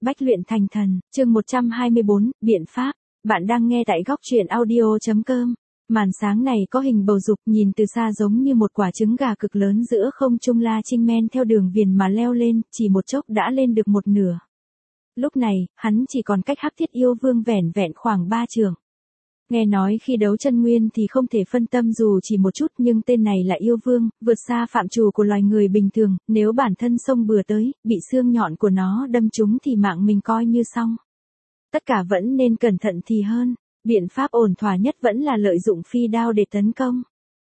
Bách luyện thành thần, chương 124, biện pháp. Bạn đang nghe tại góc truyện audio.com. Màn sáng này có hình bầu dục, nhìn từ xa giống như một quả trứng gà cực lớn giữa không trung. La Trinh men theo đường viền mà leo lên, chỉ một chốc đã lên được một nửa. Lúc này, hắn chỉ còn cách Hắc Thiết Yêu Vương vẻn vẹn khoảng 3 trượng. Nghe nói khi đấu chân nguyên thì không thể phân tâm dù chỉ một chút, nhưng tên này là yêu vương, vượt xa phạm trù của loài người bình thường, nếu bản thân xông bừa tới, bị xương nhọn của nó đâm trúng thì mạng mình coi như xong. Tất cả vẫn nên cẩn thận thì hơn, biện pháp ổn thỏa nhất vẫn là lợi dụng phi đao để tấn công.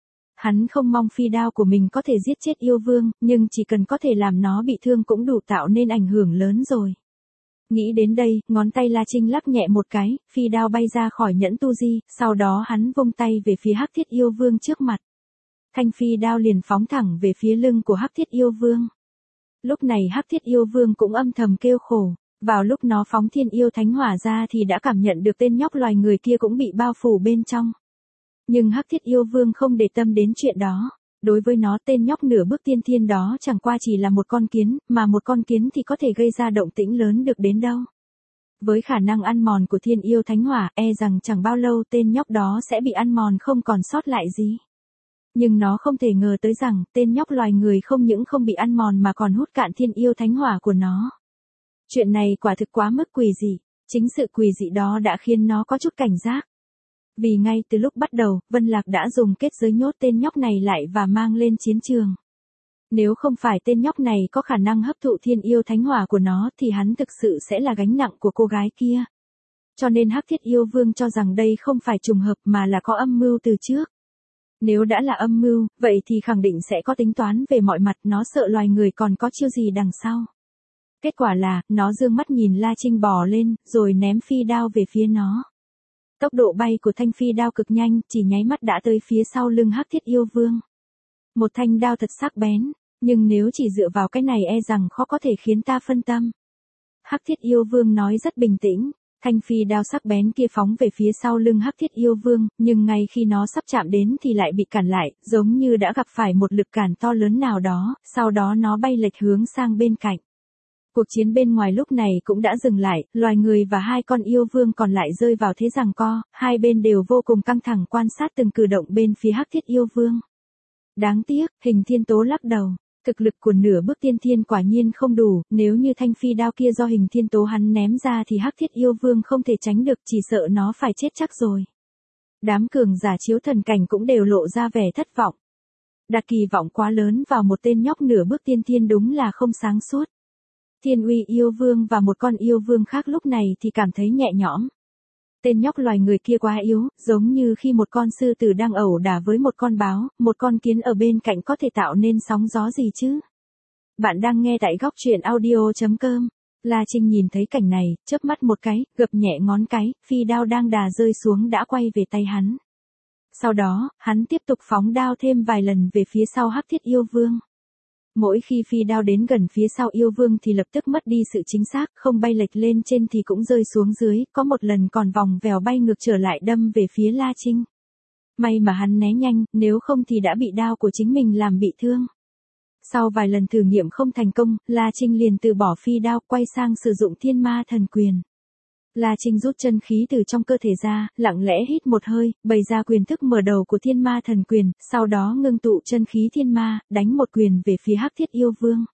Hắn không mong phi đao của mình có thể giết chết yêu vương, nhưng chỉ cần có thể làm nó bị thương cũng đủ tạo nên ảnh hưởng lớn rồi. Nghĩ đến đây, ngón tay La Trinh lắc nhẹ một cái, phi đao bay ra khỏi nhẫn tu di, sau đó hắn vung tay về phía Hắc Thiết Yêu Vương trước mặt. Thanh phi đao liền phóng thẳng về phía lưng của Hắc Thiết Yêu Vương. Lúc này Hắc Thiết Yêu Vương cũng âm thầm kêu khổ, vào lúc nó phóng thiên yêu thánh hỏa ra thì đã cảm nhận được tên nhóc loài người kia cũng bị bao phủ bên trong. Nhưng Hắc Thiết Yêu Vương không để tâm đến chuyện đó. Đối với nó, tên nhóc nửa bước tiên thiên đó chẳng qua chỉ là một con kiến, mà một con kiến thì có thể gây ra động tĩnh lớn được đến đâu. Với khả năng ăn mòn của thiên yêu thánh hỏa, e rằng chẳng bao lâu tên nhóc đó sẽ bị ăn mòn không còn sót lại gì. Nhưng nó không thể ngờ tới rằng, tên nhóc loài người không những không bị ăn mòn mà còn hút cạn thiên yêu thánh hỏa của nó. Chuyện này quả thực quá mức quỷ dị, chính sự quỷ dị đó đã khiến nó có chút cảnh giác. Vì ngay từ lúc bắt đầu, Vân Lạc đã dùng kết giới nhốt tên nhóc này lại và mang lên chiến trường. Nếu không phải tên nhóc này có khả năng hấp thụ thiên yêu thánh hỏa của nó thì hắn thực sự sẽ là gánh nặng của cô gái kia. Cho nên Hắc Thiết Yêu Vương cho rằng đây không phải trùng hợp mà là có âm mưu từ trước. Nếu đã là âm mưu, vậy thì khẳng định sẽ có tính toán về mọi mặt, nó sợ loài người còn có chiêu gì đằng sau. Kết quả là, nó dương mắt nhìn La Trinh bò lên, rồi ném phi đao về phía nó. Tốc độ bay của thanh phi đao cực nhanh, chỉ nháy mắt đã tới phía sau lưng Hắc Thiết Yêu Vương. Một thanh đao thật sắc bén, nhưng nếu chỉ dựa vào cái này e rằng khó có thể khiến ta phân tâm. Hắc Thiết Yêu Vương nói rất bình tĩnh, thanh phi đao sắc bén kia phóng về phía sau lưng Hắc Thiết Yêu Vương, nhưng ngay khi nó sắp chạm đến thì lại bị cản lại, giống như đã gặp phải một lực cản to lớn nào đó, sau đó nó bay lệch hướng sang bên cạnh. Cuộc chiến bên ngoài lúc này cũng đã dừng lại, loài người và hai con yêu vương còn lại rơi vào thế giằng co, hai bên đều vô cùng căng thẳng quan sát từng cử động bên phía Hắc Thiết Yêu Vương. Đáng tiếc, Hình Thiên Tố lắc đầu, thực lực của nửa bước tiên thiên quả nhiên không đủ, nếu như thanh phi đao kia do Hình Thiên Tố hắn ném ra thì Hắc Thiết Yêu Vương không thể tránh được, chỉ sợ nó phải chết chắc rồi. Đám cường giả chiếu thần cảnh cũng đều lộ ra vẻ thất vọng. Đặt kỳ vọng quá lớn vào một tên nhóc nửa bước tiên thiên đúng là không sáng suốt. Thiên Uy Yêu Vương và một con yêu vương khác lúc này thì cảm thấy nhẹ nhõm. Tên nhóc loài người kia quá yếu, giống như khi một con sư tử đang ẩu đả với một con báo, một con kiến ở bên cạnh có thể tạo nên sóng gió gì chứ. Bạn đang nghe tại góc truyện audio.com. La Trinh nhìn thấy cảnh này, chớp mắt một cái, gập nhẹ ngón cái, phi đao đang đà rơi xuống đã quay về tay hắn. Sau đó, hắn tiếp tục phóng đao thêm vài lần về phía sau Hắc Thiết Yêu Vương. Mỗi khi phi đao đến gần phía sau yêu vương thì lập tức mất đi sự chính xác, không bay lệch lên trên thì cũng rơi xuống dưới, có một lần còn vòng vèo bay ngược trở lại đâm về phía La Trinh. May mà hắn né nhanh, nếu không thì đã bị đao của chính mình làm bị thương. Sau vài lần thử nghiệm không thành công, La Trinh liền từ bỏ phi đao, quay sang sử dụng Thiên Ma Thần Quyền. La Trinh rút chân khí từ trong cơ thể ra, lặng lẽ hít một hơi, bày ra quyền thức mở đầu của Thiên Ma Thần Quyền, sau đó ngưng tụ chân khí thiên ma, đánh một quyền về phía Hắc Thiết Yêu Vương.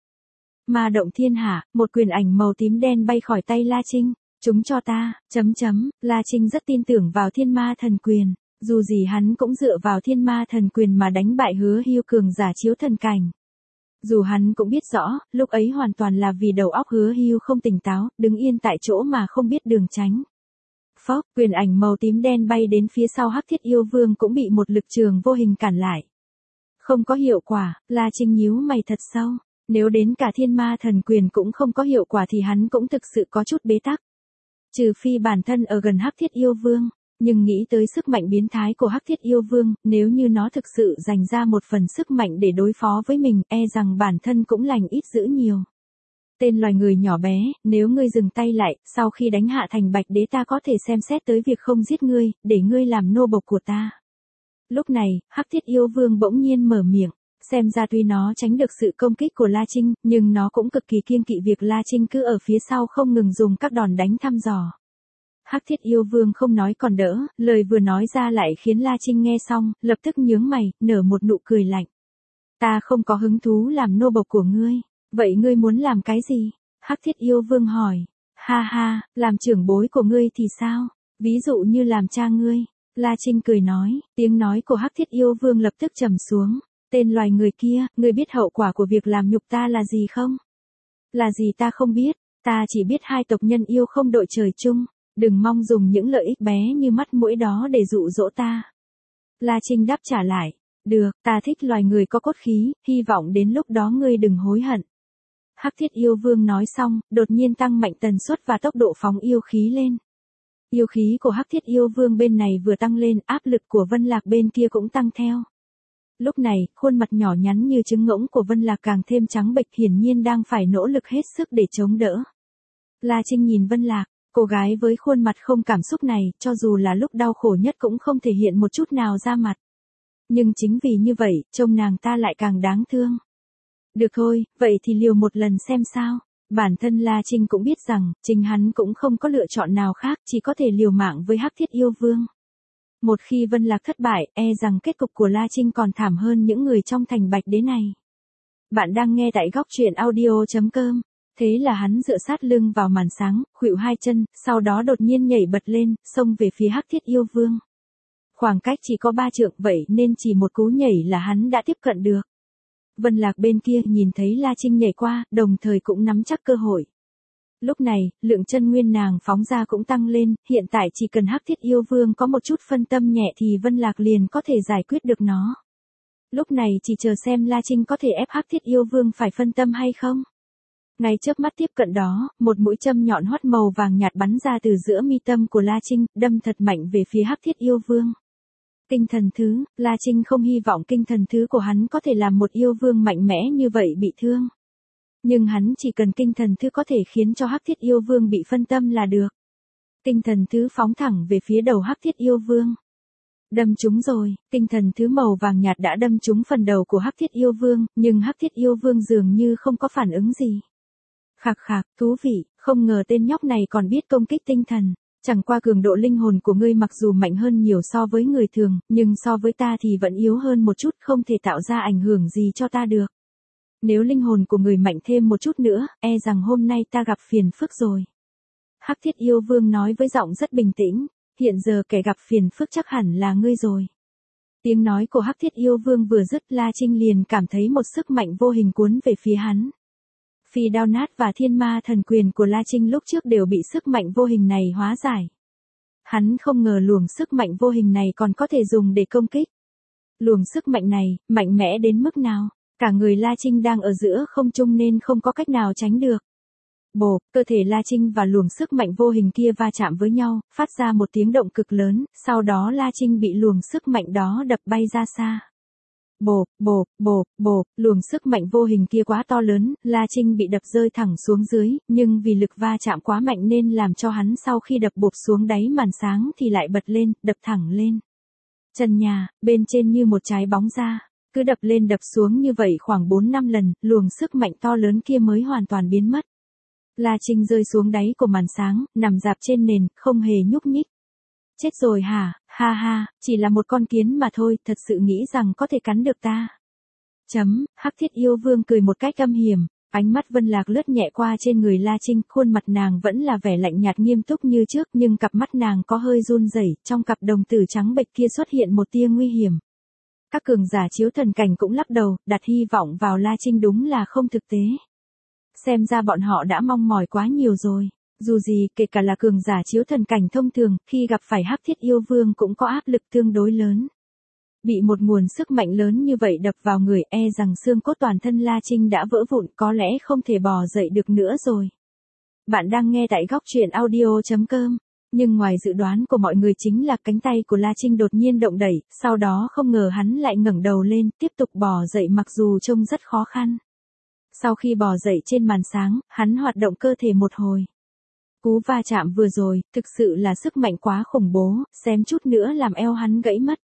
Ma động thiên hạ, một quyền ảnh màu tím đen bay khỏi tay La Trinh, chúng cho ta, La Trinh rất tin tưởng vào Thiên Ma Thần Quyền, dù gì hắn cũng dựa vào Thiên Ma Thần Quyền mà đánh bại Hứa Hưu cường giả chiếu thần cảnh. Dù hắn cũng biết rõ, lúc ấy hoàn toàn là vì đầu óc Hứa Hưu không tỉnh táo, đứng yên tại chỗ mà không biết đường tránh. Phốc, quyền ảnh màu tím đen bay đến phía sau Hắc Thiết Yêu Vương cũng bị một lực trường vô hình cản lại. Không có hiệu quả, La Trinh nhíu mày thật sâu, nếu đến cả Thiên Ma Thần Quyền cũng không có hiệu quả thì hắn cũng thực sự có chút bế tắc. Trừ phi bản thân ở gần Hắc Thiết Yêu Vương. Nhưng nghĩ tới sức mạnh biến thái của Hắc Thiết Yêu Vương, nếu như nó thực sự dành ra một phần sức mạnh để đối phó với mình, e rằng bản thân cũng lành ít dữ nhiều. Tên loài người nhỏ bé, nếu ngươi dừng tay lại, sau khi đánh hạ thành Bạch Đế ta có thể xem xét tới việc không giết ngươi, để ngươi làm nô bộc của ta. Lúc này, Hắc Thiết Yêu Vương bỗng nhiên mở miệng, Xem ra tuy nó tránh được sự công kích của La Trinh, nhưng nó cũng cực kỳ kiêng kỵ việc La Trinh cứ ở phía sau không ngừng dùng các đòn đánh thăm dò. Hắc Thiết Yêu Vương không nói còn đỡ, lời vừa nói ra lại khiến La Trinh nghe xong, lập tức nhướng mày, nở một nụ cười lạnh. Ta không có hứng thú làm nô bộc của ngươi, vậy ngươi muốn làm cái gì? Hắc Thiết Yêu Vương hỏi. Ha ha, làm trưởng bối của ngươi thì sao? Ví dụ như làm cha ngươi. La Trinh cười nói, tiếng nói của Hắc Thiết Yêu Vương lập tức trầm xuống. Tên loài người kia, ngươi biết hậu quả của việc làm nhục ta là gì không? Là gì ta không biết, ta chỉ biết hai tộc nhân yêu không đội trời chung. Đừng mong dùng những lợi ích bé như mắt mũi đó để dụ dỗ ta. La Trinh đáp trả lại. Được, ta thích loài người có cốt khí, hy vọng đến lúc đó ngươi đừng hối hận. Hắc Thiết Yêu Vương nói xong, đột nhiên tăng mạnh tần suất và tốc độ phóng yêu khí lên. Yêu khí của Hắc Thiết Yêu Vương bên này vừa tăng lên, áp lực của Vân Lạc bên kia cũng tăng theo. Lúc này, khuôn mặt nhỏ nhắn như trứng ngỗng của Vân Lạc càng thêm trắng bệch, hiển nhiên đang phải nỗ lực hết sức để chống đỡ. La Trinh nhìn Vân Lạc, cô gái với khuôn mặt không cảm xúc này, cho dù là lúc đau khổ nhất cũng không thể hiện một chút nào ra mặt. Nhưng chính vì như vậy, trông nàng ta lại càng đáng thương. Được thôi, vậy thì liều một lần xem sao. Bản thân La Trinh cũng biết rằng, chính hắn cũng không có lựa chọn nào khác, chỉ có thể liều mạng với Hắc Thiết Yêu Vương. Một khi Vân Lạc thất bại, rằng kết cục của La Trinh còn thảm hơn những người trong thành Bạch Đế này. Bạn đang nghe tại góc truyện audio.com. Thế là hắn dựa sát lưng vào màn sáng, khuỵu hai chân, sau đó đột nhiên nhảy bật lên, xông về phía Hắc Thiết Yêu Vương. Khoảng cách chỉ có 3 trượng vậy nên chỉ một cú nhảy là hắn đã tiếp cận được. Vân Lạc bên kia nhìn thấy La Trinh nhảy qua, đồng thời cũng nắm chắc cơ hội. Lúc này, lượng chân nguyên nàng phóng ra cũng tăng lên, hiện tại chỉ cần Hắc Thiết Yêu Vương có một chút phân tâm nhẹ thì Vân Lạc liền có thể giải quyết được nó. Lúc này chỉ chờ xem La Trinh có thể ép Hắc Thiết Yêu Vương phải phân tâm hay không. Ngay chớp mắt tiếp cận đó, một mũi châm nhọn hoắt màu vàng nhạt bắn ra từ giữa mi tâm của La Trinh, đâm thật mạnh về phía Hắc Thiết Yêu Vương. Kinh thần thứ, La Trinh không hy vọng kinh thần thứ của hắn có thể làm một yêu vương mạnh mẽ như vậy bị thương. Nhưng hắn chỉ cần kinh thần thứ có thể khiến cho Hắc Thiết Yêu Vương bị phân tâm là được. Kinh thần thứ phóng thẳng về phía đầu Hắc Thiết Yêu Vương. Đâm trúng rồi, kinh thần thứ màu vàng nhạt đã đâm trúng phần đầu của Hắc Thiết Yêu Vương, nhưng Hắc Thiết Yêu Vương dường như không có phản ứng gì. Khạc khạc, thú vị, không ngờ tên nhóc này còn biết công kích tinh thần. Chẳng qua cường độ linh hồn của ngươi mặc dù mạnh hơn nhiều so với người thường, nhưng so với ta thì vẫn yếu hơn một chút, không thể tạo ra ảnh hưởng gì cho ta được. Nếu linh hồn của người mạnh thêm một chút nữa, rằng hôm nay ta gặp phiền phức rồi. Hắc Thiết Yêu Vương nói với giọng rất bình tĩnh, hiện giờ kẻ gặp phiền phức chắc hẳn là ngươi rồi. Tiếng nói của Hắc Thiết Yêu Vương vừa dứt, La Trinh liền cảm thấy một sức mạnh vô hình cuốn về phía hắn. Phi đao nát và thiên ma thần quyền của La Trinh lúc trước đều bị sức mạnh vô hình này hóa giải. Hắn không ngờ luồng sức mạnh vô hình này còn có thể dùng để công kích. Luồng sức mạnh này, mạnh mẽ đến mức nào? Cả người La Trinh đang ở giữa không trung nên không có cách nào tránh được. Bộp, cơ thể La Trinh và luồng sức mạnh vô hình kia va chạm với nhau, phát ra một tiếng động cực lớn, sau đó La Trinh bị luồng sức mạnh đó đập bay ra xa. Bộp, bộp, bộp, bộp, luồng sức mạnh vô hình kia quá to lớn, La Trinh bị đập rơi thẳng xuống dưới, nhưng vì lực va chạm quá mạnh nên làm cho hắn sau khi đập bộp xuống đáy màn sáng thì lại bật lên, đập thẳng lên. Trần nhà, bên trên như một trái bóng ra, cứ đập lên đập xuống như vậy khoảng 4-5 lần, luồng sức mạnh to lớn kia mới hoàn toàn biến mất. La Trinh rơi xuống đáy của màn sáng, nằm rạp trên nền, không hề nhúc nhích. Chết rồi hả, ha ha, chỉ là một con kiến mà thôi, thật sự nghĩ rằng có thể cắn được ta. Hắc Thiết Yêu Vương cười một cách âm hiểm, ánh mắt Vân Lạc lướt nhẹ qua trên người La Trinh, khuôn mặt nàng vẫn là vẻ lạnh nhạt nghiêm túc như trước, nhưng cặp mắt nàng có hơi run rẩy, trong cặp đồng tử trắng bệch kia xuất hiện một tia nguy hiểm. Các cường giả chiếu thần cảnh cũng lắc đầu, đặt hy vọng vào La Trinh đúng là không thực tế. Xem ra bọn họ đã mong mỏi quá nhiều rồi. Dù gì, kể cả là cường giả chiếu thần cảnh thông thường, khi gặp phải Hắc Thiết Yêu Vương cũng có áp lực tương đối lớn. Bị một nguồn sức mạnh lớn như vậy đập vào người, rằng xương cốt toàn thân La Trinh đã vỡ vụn, có lẽ không thể bò dậy được nữa rồi. Bạn đang nghe tại góc truyện audio.com. Nhưng ngoài dự đoán của mọi người chính là cánh tay của La Trinh đột nhiên động đẩy, sau đó không ngờ hắn lại ngẩng đầu lên, tiếp tục bò dậy mặc dù trông rất khó khăn. Sau khi bò dậy trên màn sáng, hắn hoạt động cơ thể một hồi. Cú va chạm vừa rồi, thực sự là sức mạnh quá khủng bố, xém chút nữa làm eo hắn gãy mất.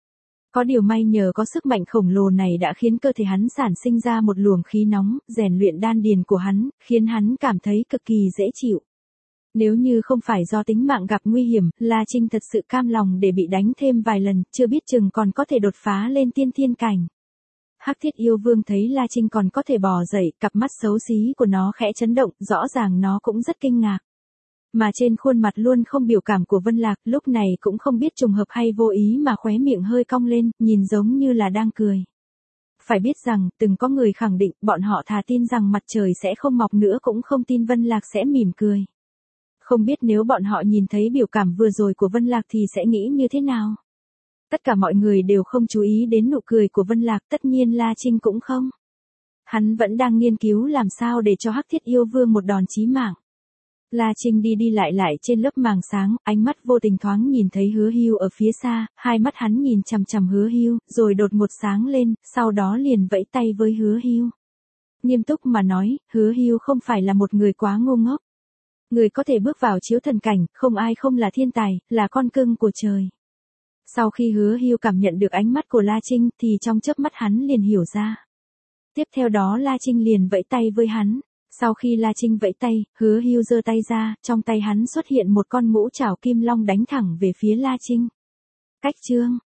Có điều may nhờ có sức mạnh khổng lồ này đã khiến cơ thể hắn sản sinh ra một luồng khí nóng, rèn luyện đan điền của hắn, khiến hắn cảm thấy cực kỳ dễ chịu. Nếu như không phải do tính mạng gặp nguy hiểm, La Trinh thật sự cam lòng để bị đánh thêm vài lần, chưa biết chừng còn có thể đột phá lên tiên thiên cảnh. Hắc Thiết Yêu Vương thấy La Trinh còn có thể bò dậy, cặp mắt xấu xí của nó khẽ chấn động, rõ ràng nó cũng rất kinh ngạc. Mà trên khuôn mặt luôn không biểu cảm của Vân Lạc, lúc này cũng không biết trùng hợp hay vô ý mà khóe miệng hơi cong lên, nhìn giống như là đang cười. Phải biết rằng, từng có người khẳng định, bọn họ thà tin rằng mặt trời sẽ không mọc nữa cũng không tin Vân Lạc sẽ mỉm cười. Không biết nếu bọn họ nhìn thấy biểu cảm vừa rồi của Vân Lạc thì sẽ nghĩ như thế nào? Tất cả mọi người đều không chú ý đến nụ cười của Vân Lạc, tất nhiên La Trinh cũng không. Hắn vẫn đang nghiên cứu làm sao để cho Hắc Thiết Yêu Vương một đòn chí mạng. La Trinh đi đi lại trên lớp màng sáng, ánh mắt vô tình thoáng nhìn thấy Hứa Hưu ở phía xa, hai mắt hắn nhìn chằm chằm Hứa Hưu, rồi đột ngột sáng lên, sau đó liền vẫy tay với Hứa Hưu. Nghiêm túc mà nói, Hứa Hưu không phải là một người quá ngu ngốc. Người có thể bước vào chiếu thần cảnh, không ai không là thiên tài, là con cưng của trời. Sau khi Hứa Hưu cảm nhận được ánh mắt của La Trinh thì trong chớp mắt hắn liền hiểu ra. Tiếp theo đó La Trinh liền vẫy tay với hắn. Sau khi La Trinh vẫy tay, Hứa Hưu giơ tay ra, trong tay hắn xuất hiện một con ngũ trảo kim long đánh thẳng về phía La Trinh. Cách chương